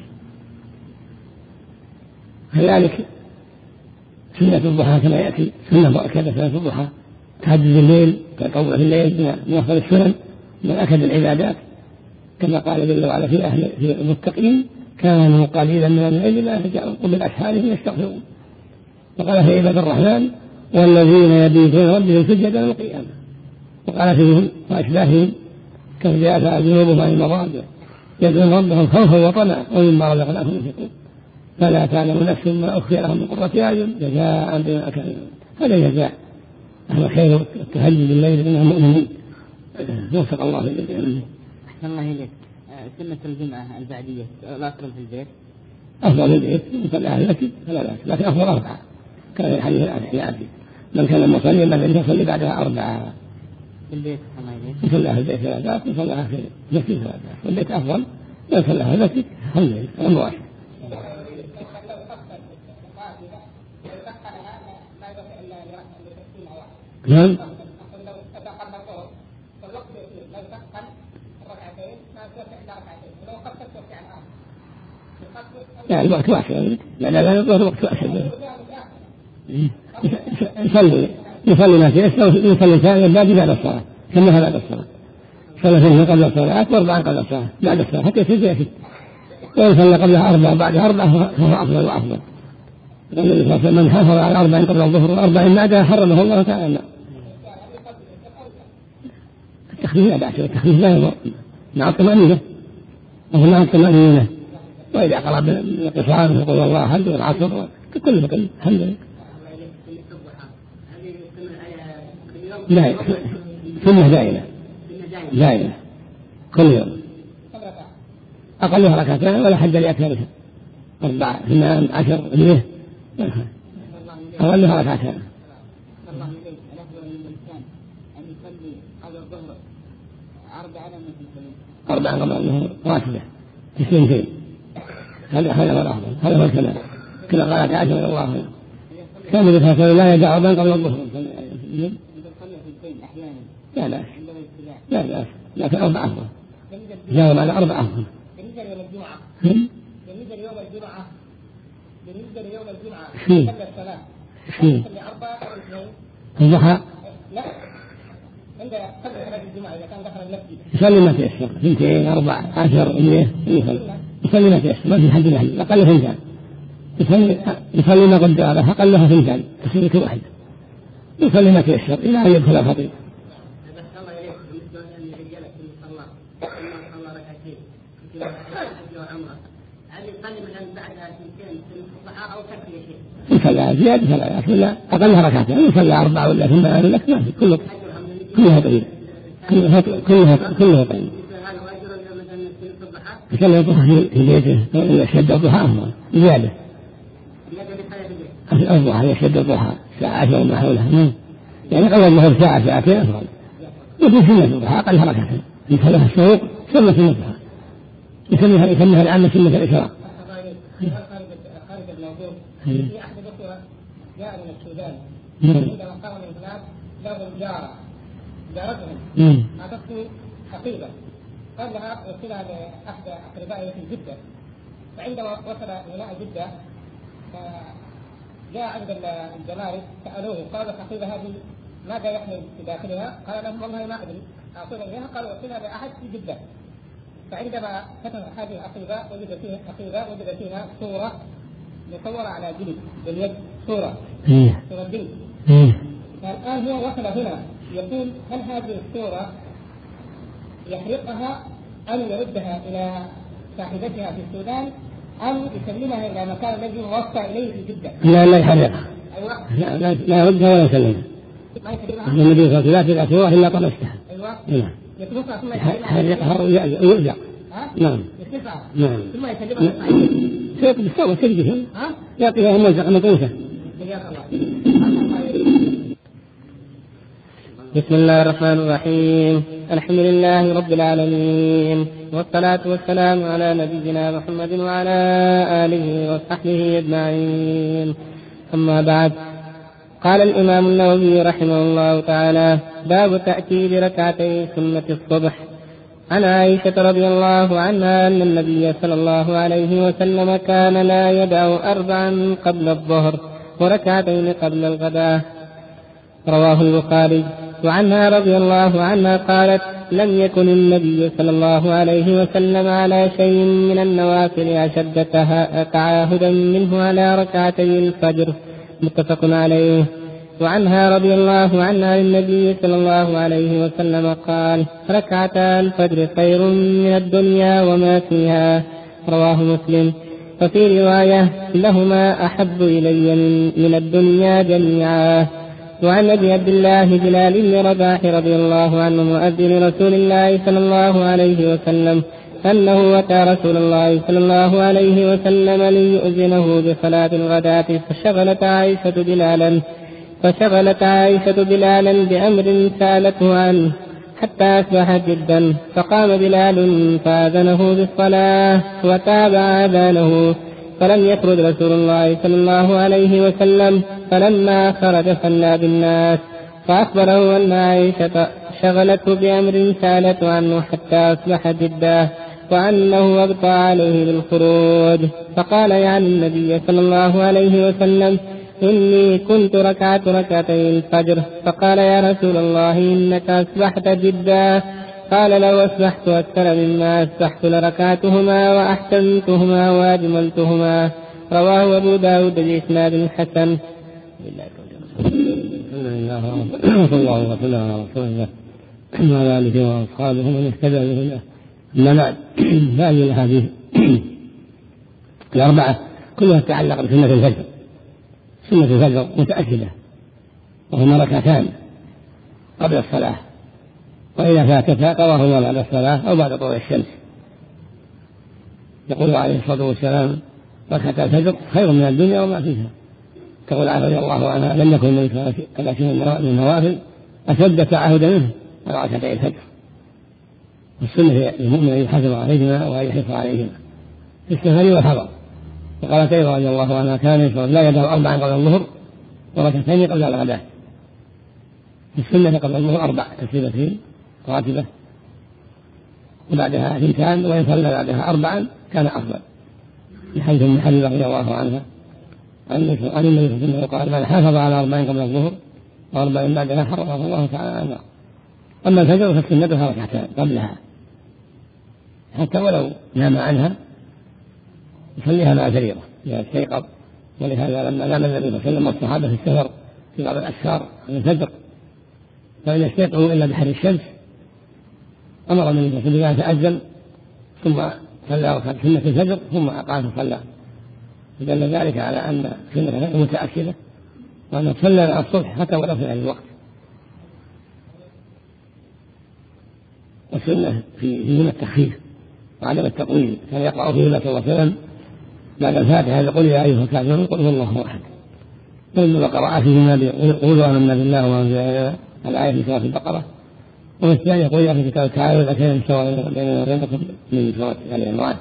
Speaker 2: كذلك سنة الضحى كما يأتي، سنة مؤكدة سنة الضحى، تهجد الليل كطوع في الليل من أفضل السنن من أكد العبادات، كما قال جل وعلا في أهل في المتقين: كانوا قليلا من الليل ما يهجعون وبالأسحار يستغفرون. وقال في عباد الرحمن: والذين يبيتون ربهم سجدا وقياما. وقال فيهم وأشباههم: كم جاءت جنوبهم عن المضاجع يدعون ربهم خوفا وطمعا ومما رزقناهم ينفقون فلا تعلم نفس ما أخفي لهم من قرة أعين جزاء بما كانوا. هذا جزاء أهل الخير التهجد بالليل منهم مؤمنين، وفق الله للجميع.
Speaker 1: أحسن الله إليك. سنة الجمعة البعدية الأفضل في البيت؟
Speaker 2: أفضل في البيت يصلي أهل المسجد فلا بأس، لكن أفضل أربعة كان الحديث الأحياء من كان مصليا بعد يصلي بعدها أربعة
Speaker 1: في البيت. الله إليك.
Speaker 2: يصلي أهل البيت فلا بأس، يصليها في المسجد فلا بأس، والبيت أفضل يصلي أهل المسجد. الحمد لله المواشي. نعم. يعني الوقت واسع، لا لا لا الوقت واسع. يصلي يصلي ما تيسر، يصلي ثانيا بعد بعد الصلاة كما بعد الصلاة، صلى ثانيا قبل الصلاة وأربعا قبل الصلاة بعد الصلاة حتى يصير يأتي. وإن صلى قبلها أربعة بعدها أربعة فهو أفضل وأفضل. من حافظ على أربع قبل الظهر وأربع بعدها حرمه الله تعالى. التخفيف لا بأس، التخفيف لا يضر مع الطمأنينة وهو مع الطمأنينة. وإذا قرأ بالقصار يقول الله أحد والعصر كل بكل الحمد لله. لا سنة دائمة دائمة كل يوم أقلها ركعتين ولا حد لأكثرها أربعة اثنان عشر ليه أغلها ركعتين.
Speaker 1: الله إليك الأفضل للإنسان أن يصلي قبل الظهر أربع على مثل
Speaker 2: أربعة قبل الظهر راتبة في سنتين. هذا هذا هو الأفضل، هذا هو الكلام. كلا قال تعالى من الله خير. كان مثل لا يدع أربعا قبل الظهر. لا لا لا لا لكن أربعة أفضل. جاوب على أربعة أفضل.
Speaker 1: بالنسبة ليوم الجمعة بالنسبة ليوم الجمعة بالنسبة ليوم الجمعة قبل الصلاة يصلي أربعة أو اثنين
Speaker 2: الضحى
Speaker 1: لا عند قبل صلاة الجمعة إذا كان دخل المسجد
Speaker 2: يصلي ما تيسر اثنتين أربعة عشر إليه يصلي ما تيسر ما في حد له أقل ثنتان يصلي يصلي ما قدر أقلها ثنتان تصير كل واحد يصلي ما تيسر إلى أن يدخل الخطيب. يصلى زيادة ثلاث ولا أقلها ركعتين يصلى أربعة ولا ثم لك ما في كله كلها طيب كلها كلها كلها طيب. يصلي الضحى في بيته يشد الضحى أفضل زيادة الضحى يشد الضحى ساعة عشر وما حولها يعني قبل الظهر ساعة ساعتين أفضل يكون سنة الضحى أقلها ركعتين يصليها الشروق ثم سنة الضحى يسميها يسميها العامة سنة الإشراق.
Speaker 1: خارج الموضوع في أحد الأخوة جاء من السودان عندما قام من هناك لهم جارة جارتهم أعطته حقيبة قال لها وصلها لأحد أقربائه في جدة فعندما وصل إلى جدة جاء عند الجمارك سألوه قال الحقيبة هذه ماذا يحمل في داخلها؟ قال لهم والله ما أدري أعطونا إياها قالوا وصلها لأحد في جدة. فعندما فتح هذه الحقيبة وجد فيها حقيبة وجد فيها صورة مصورة على جلد باليد صورة صورة جلد. فالآن هو وصل هنا يقول هل هذه الصورة يحرقها أم يردها إلى صاحبتها في السودان أم يسلمها إلى المكان الذي وصل إليه في جدة؟
Speaker 2: لا لا يحرقها.
Speaker 1: أيوة.
Speaker 2: لا لا لا يردها ولا يسلمها.
Speaker 1: ما يسلمها؟
Speaker 2: النبي صلى الله عليه وسلم لا تدع إلا طمستها.
Speaker 1: أيوة.
Speaker 2: نعم.
Speaker 1: يتوقع ثم
Speaker 2: يحرقها ويرجع.
Speaker 1: نعم. يسلمها.
Speaker 2: نعم.
Speaker 1: ثم يسلمها لصاحبته.
Speaker 2: سيق بالسوى سجدهم يعطيها موزع مطوسة.
Speaker 1: بسم الله الرحمن الرحيم. الحمد لله رب العالمين والصلاة والسلام على نبينا محمد وعلى آله وصحبه أجمعين. أما بعد، قال الإمام النووي رحمه الله تعالى: باب تأكيد ركعتي سنة الصبح. عن عائشة رضي الله عنها أن النبي صلى الله عليه وسلم كان لا يدع أربعا قبل الظهر وركعتين قبل الغداء، رواه البخاري. وعنها رضي الله عنها قالت: لم يكن النبي صلى الله عليه وسلم على شيء من النوافل أشد تعاهدا منه على ركعتي الفجر، متفق عليه. وعنها رضي الله عنها النبي صلى الله عليه وسلم قال: ركعتا الفجر خير من الدنيا وما فيها، رواه مسلم. وفي رواية: لهما أحب إلي من الدنيا جميعا. وعن أبي عبد الله بلال بن رباح رضي الله عنه مؤذن رسول الله صلى الله عليه وسلم أنه أتى رسول الله صلى الله عليه وسلم ليؤذنه بصلاة الغداة فشغلت عائشة بلالا فشغلت عائشة بلالا بأمر سألته عنه حتى أصبح جدا، فقام بلال فأذنه بالصلاة وتابع آذانه، فلم يخرج رسول الله صلى الله عليه وسلم. فلما خرج صلى بالناس فأخبره أن عائشة شغلته بأمر سألته عنه حتى أصبح جدا وأنه أبطأ عليه بالخروج، فقال يعني النبي صلى الله عليه وسلم: إني كنت ركعت ركعتي الفجر. فقال: يا رسول الله إنك أصبحت جدا. قال: لو أصبحت أكثر مما أصبحت لركعتهما وأحسنتهما وأجملتهما، رواه أبو داود بإسناد حسن.
Speaker 2: الحمد لله وصلى الله وسلم على رسول الله وعلى آله وأصحابه ومن اهتدى بهداه. أما بعد، فهذه الأحاديث الأربعة كلها تتعلق بسنة الفجر. سنة الفجر متأكدة وهما ركعتان قبل الصلاة، وإذا فاتتها قضاهما بعد الصلاة أو بعد طلوع الشمس. يقول عليه الصلاة والسلام: ركعتا الفجر خير من الدنيا وما فيها. تقول عائشة رضي الله عنها لم يكن النبي صلى الله عليه وسلم من النوافل أشد تعهدا منه على ركعتي الفجر. والسنة للمؤمن أن يحافظ عليهما وأن يحرص عليهما في السفر والحضر. وقالت أيضا رضي الله عنها كان لا يدع أربعا قبل الظهر وركعتين قبل الغداء. في السنة قبل الظهر أربع تسليمتين راتبة وبعدها ثنتان، وإن صلى بعدها أربعا كان أفضل. لحديث أم حبيبة رضي الله عنها عن النبي صلى الله عليه وسلم قال من حافظ على أربعين قبل الظهر وأربعين بعدها حرمه الله تعالى على النار. أما الفجر فسنتها ركعتان قبلها حتى ولو نام عنها يصليها مع الفريضة إذا استيقظ. ولهذا لما نام النبي صلى الله عليه وسلم والصحابة في السفر في بعض الأسفار من الفجر فإن يستيقظوا إلا بحر الشمس أمر النبي صلى الله عليه وسلم تأذن ثم صلى سنة الفجر ثم أقام فصلى. فدل ذلك على أن سنة الفجر متأكدة وأن تصلى الصبح حتى ولو في هذا الوقت. والسنة في دون التخفيف وعدم التطويل كان يقرأ فيه صلى الله عليه وسلم بعد الفاتحة يقول يا أيها الكافرون قل هو الله أحد. ثم قرأ فيهما قولوا آمنا بالله وما أنزل إلينا الآية في سورة البقرة. وفي الثاني يقول يا أخي كتاب تعالوا إذا كان سواء بيننا وبينكم من سورة آل عمران.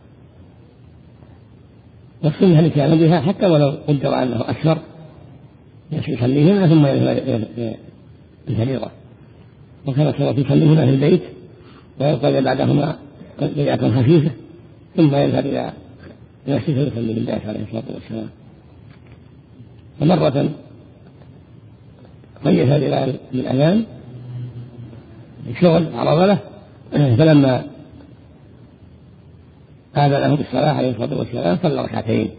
Speaker 2: والسنة اللي كان بها حتى ولو قدر أنه أكثر يصليهما ثم الفريضة. وكان صلى يصليهما في البيت ويبقى بعدهما بيعة خفيفة ثم يذهب إلى المسجد ويصلي بالله عليه الصلاة والسلام. ومرة قيد بلال بالأذان شغل عرض له فلما آذن له بالصلاة عليه الصلاة والسلام صلى ركعتين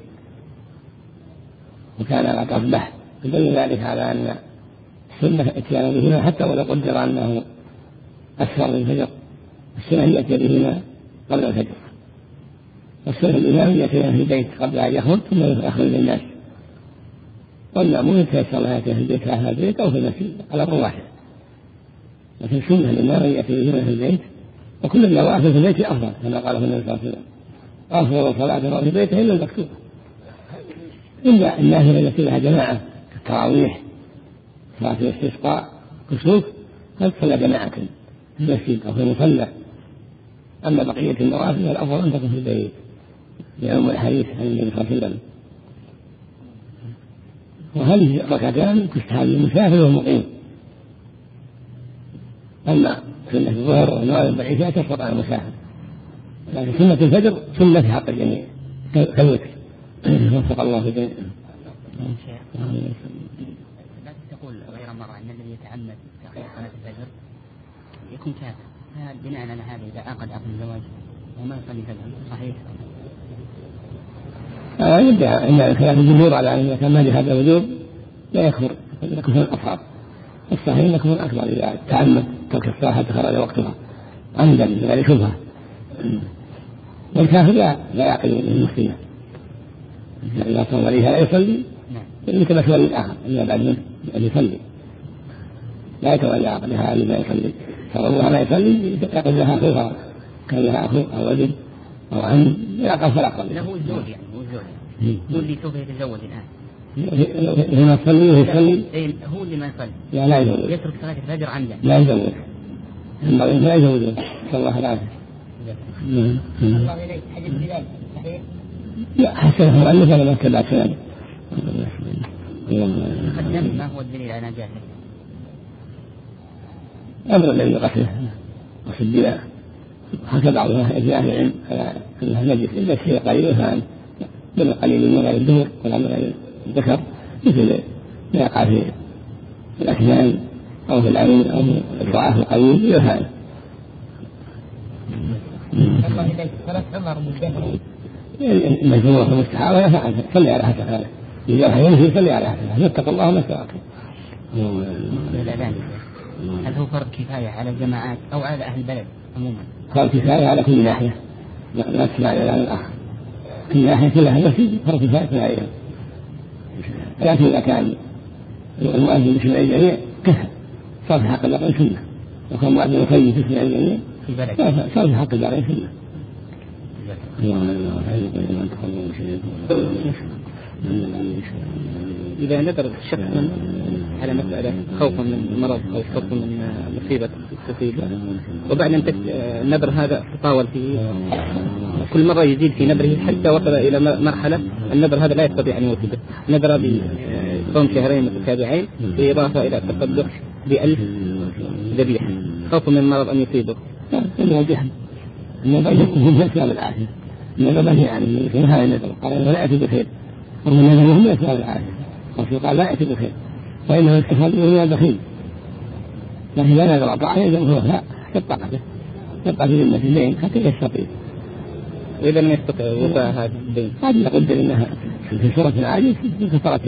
Speaker 2: وكان قد أصبح. يدل ذلك على أن السنة اتيان بهما حتى ولو قدر أنه أكثر من الفجر. السنة هي يأتي بهما قبل الفجر. والسنة الإمام يأتيان في البيت قبل أن يخرج ثم يخرج للناس. والمأمون يتيسر له يأتي في البيت في البيت أو في المسجد على أمر واحد. لكن السنة الإمام يأتي بهما في البيت وكل النوافل في البيت أفضل كما قال النبي صلى الله عليه وسلم أفضل صلاة في بيته إلا المكتوبة إلا النافلة التي لها جماعة كالتراويح صلاة الاستسقاء كسوف هل صلى جماعة في المسجد أو في المصلى. أما بقية النوافل فالأفضل أن تكون في البيت لعموم الحديث عن النبي صلى الله عليه وسلم. وهذه ركعتان تستحب للمسافر والمقيم. أما سنة الظهر والنوافل والعشاء تسقط على المسافر، لكن سنة الفجر سنة في حق الجميع كالوتر. وفق الله في جميع.
Speaker 3: لا تقول غير مرة أن الذي يتعمد تأخير صلاة الفجر يكون كافر. هل بناء على هذا إذا عقد عقد الزواج وما يصلي فجر صحيح؟
Speaker 2: يدعى أن كلام الجمهور على أن كان ما لهذا الوجوب لا يكفر كفر الأصحاب. الصحيح أنه كفر أكبر إذا تعمد ترك الصلاة حتى خرج وقتها عمدا بغير شبهة. والكافر لا لا يعقل المسلمة إذا صلى عليها لا يصلي مثل ما تولي الآخر إلا بعد منه أن يصلي لا يتولى عقلها لما يصلي. فالله لا يصلي يعقل لها أخوها كان لها أخو أو ولد أو عم يعقل فلا أقل.
Speaker 3: له الزوج يعني هو الزوج هو اللي سوف يتزوج الآن
Speaker 2: هنا يصلي ويصلي
Speaker 3: هو اللي ما يصلي
Speaker 2: لا لا يزوج
Speaker 3: يترك صلاة الفجر عمدا
Speaker 2: لا يزوج المريض لا يزوج صلى الله عليه وسلم.
Speaker 3: الله إليك حديث بلال صحيح؟
Speaker 2: لا حسنه المؤلف أنا ما اتبعت كلامه.
Speaker 3: قدم ما هو الدليل على نجاته؟
Speaker 2: أمر الذي قتله قتل الدماء. حكى بعض أهل العلم على أنها نجس إلا الشيء قليل فعن بل قليل من غير الدهر والعمل غير الذكر مثل ما يقع في الأسنان أو في العين أو في الضعاف القليل يفعل.
Speaker 3: الله إليك ثلاث عمر بالدهر
Speaker 2: المجموعة المستحاضة يفعل صلي على حسب هذا إذا ينفي صلي على حسب هذا يتقى الله ما استطعتم.
Speaker 3: هل هو فرض كفاية على الجماعات أو على أهل البلد عموما؟
Speaker 2: فرض كفاية على كل ناحية لا تسمع إلى الآخر كل ناحية كلها مسجد فرض كفاية عليها. لكن إذا كان المؤذن باسم الجميع كفى صار في حق الباقين سنة. وكان مؤذن يصلي باسم الجميع صار في حق الباقين سنة.
Speaker 1: إذا نذر الشخص على مسألة خوفا من مرض أو خوفا من مصيبة تصيبه، وبعد أن النذر هذا تطاول فيه كل مرة يزيد في نذره حتى وصل إلى مرحلة النذر هذا لا يستطيع أن يوجده، نذر بصوم شهرين متتابعين بالإضافة إلى التصدق بألف ذبيحة خوفا من مرض أن يصيبه.
Speaker 2: لا جهل النذر يكون في أسباب العافية، النذر ما يعني في هذا النذر قال لا يأتي بخير، ومن النذر هم أسباب العافية، وفي قال لا يأتي بخير، وإنما الكفار من البخيل، لكن لا نذر طاعة يلزم هو لا يبقى له يبقى في ذمة الدين حتى يستطيع.
Speaker 1: وإذا لم يستطيع وفاء هذا الدين
Speaker 2: قد نقدر أنها في سورة العاجز في كفارة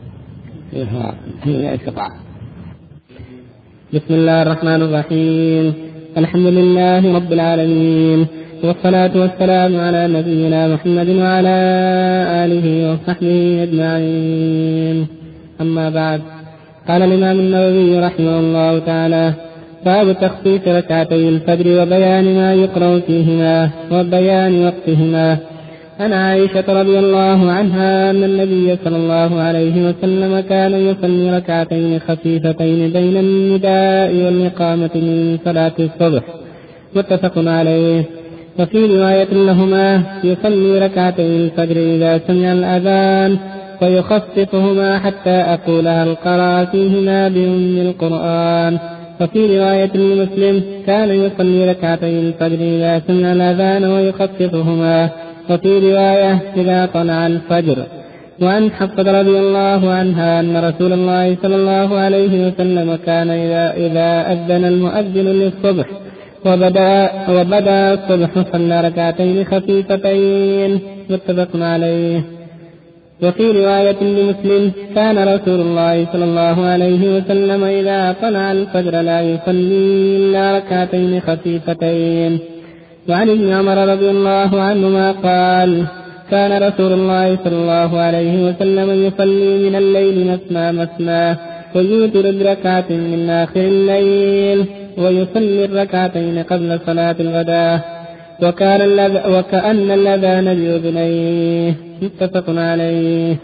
Speaker 2: في استطاع.
Speaker 1: بسم الله الرحمن الرحيم. الحمد لله رب العالمين، والصلاة والسلام على نبينا محمد وعلى آله وصحبه أجمعين. أما بعد، قال الإمام النووي رحمه الله تعالى: باب تخصيص ركعتي الفجر وبيان ما يقرأ فيهما وبيان وقتهما. عن عائشة رضي الله عنها أن النبي صلى الله عليه وسلم كان يصلي ركعتين خفيفتين بين النداء والإقامة من صلاة الصبح، متفق عليه. وفي رواية لهما: يصلي ركعتي الفجر إذا سمع الأذان ويخففهما حتى أقول هل قرأ فيهما بأم القرآن. وفي رواية لمسلم: كان يصلي ركعتي الفجر إذا سمع الأذان ويخففهما. وفي رواية: إذا طلع الفجر. وعن حفصة رضي الله عنها أن رسول الله صلى الله عليه وسلم كان إذا, إذا أذن المؤذن للصبح وبدأ, وبدأ الصبح صلى ركعتين خفيفتين، متفق عليه. وفي رواية لمسلم: كان رسول الله صلى الله عليه وسلم إذا طلع الفجر لا يصلي إلا ركعتين خفيفتين. وعن ابن عمر رضي الله عنهما قال: كان رسول الله صلى الله عليه وسلم يصلي من الليل مثنى مثنى ويوتر بركعة من آخر الليل ويصلي الركعتين قبل صلاة الغداء وكان اللذ... وكأن الأذان بأذنيه، متفق عليه.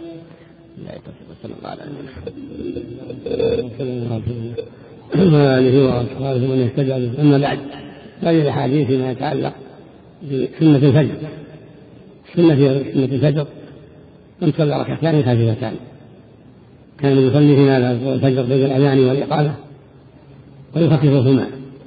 Speaker 2: وآله وأصحابه من يهتدى. أما بعد، هذه الأحاديث فيما يتعلق بسنة الفجر. سنة سنة الفجر أن صلى ركعتين خفيفتان، كان يصلي في هذا الفجر بين الأذان والإقامة ويخففهما،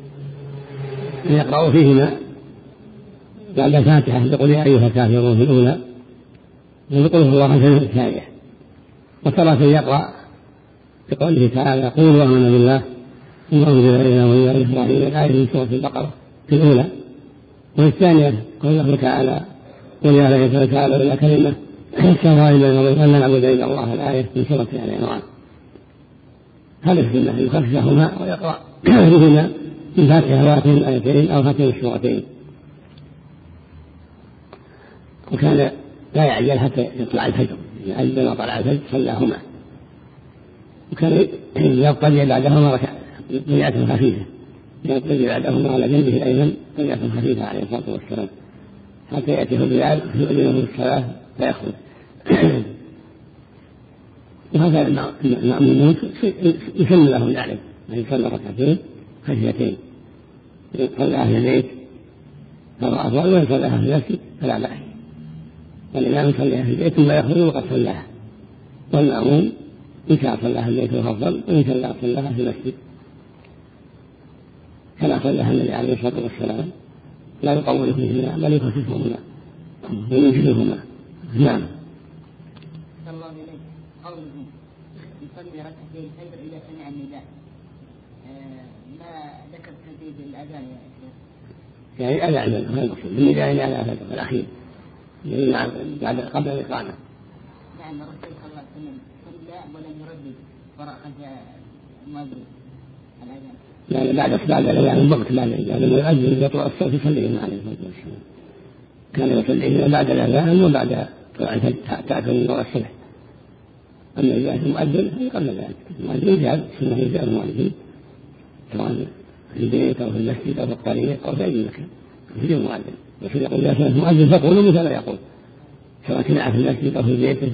Speaker 2: يقرأ فيهما بعد الفاتحة يقول يا أيها الكافرون في الأولى، ويقول الله في الثانية، وترى يقرأ بقوله تعالى: قولوا آمنا بالله وما أنزل إلينا وإلى إسرائيل، الآية من سورة البقرة في الأولى. وفي الثانية قوله تعالى: قل يا ليت تعالى إلى كلمة سواء بيننا أن لا نعبد إلا الله، الآية من سورة آل عمران. هذا السنة يخففهما ويقرأ بهما من فاتحة هاتين الآيتين أو هاتين السورتين. وكان لا يعجل حتى يطلع الفجر، يعجل ما طلع الفجر صلاهما، وكان يقضي بعدهما ركعة خفيفة، يقضي بعدهما على جنبه الأيمن ركعة خفيفة عليه الصلاة والسلام، حتى يأتيه بلال يؤذنه الصلاة فيخرج. وهذا المأمون يسن له ذلك، أن يصلي ركعتين خفيفتين، يصليها في البيت فهو أفضل، ويصليها في المسجد فلا بأس. والإمام يصليها في البيت ثم يخرج وقد صلاها، والمأمون إن شاء صلاها في البيت فهو أفضل، وإن شاء صلاها في المسجد كما صلاها النبي عليه الصلاة والسلام، لا يطول فيهما بل يخففهما وينزلهما. نعم.
Speaker 3: الله إليك قوله يصلي ركعتي الفجر إذا سمع النداء، ما ذكرت في الأذان يا شيخ؟
Speaker 2: يعني الأذان هذا المقصود بالنداء، يعني الأذان الأخير بعد قبل الإقامة.
Speaker 3: نعم. الرسول صلى الله عليه وسلم صلى ولم يردد وراء خلف المؤذن الأذان.
Speaker 2: يعني بعد بعد الأذان الوقت بعد الأذان المؤذن يطلع الصوت يصلي عليه الصلاة والسلام، كان يصلي بعد الأذان وبعد طلوع الفجر تأتي من وراء الصبح. أما إذا كان المؤذن قبل ذلك، المؤذن جاء سنة يجاء المؤذن سواء في البيت أو في المسجد أو في الطريق أو في أي مكان، يجي المؤذن يقول إذا كانت مؤذن فقولوا مثل ما يقول، سواء كان في المسجد أو في بيته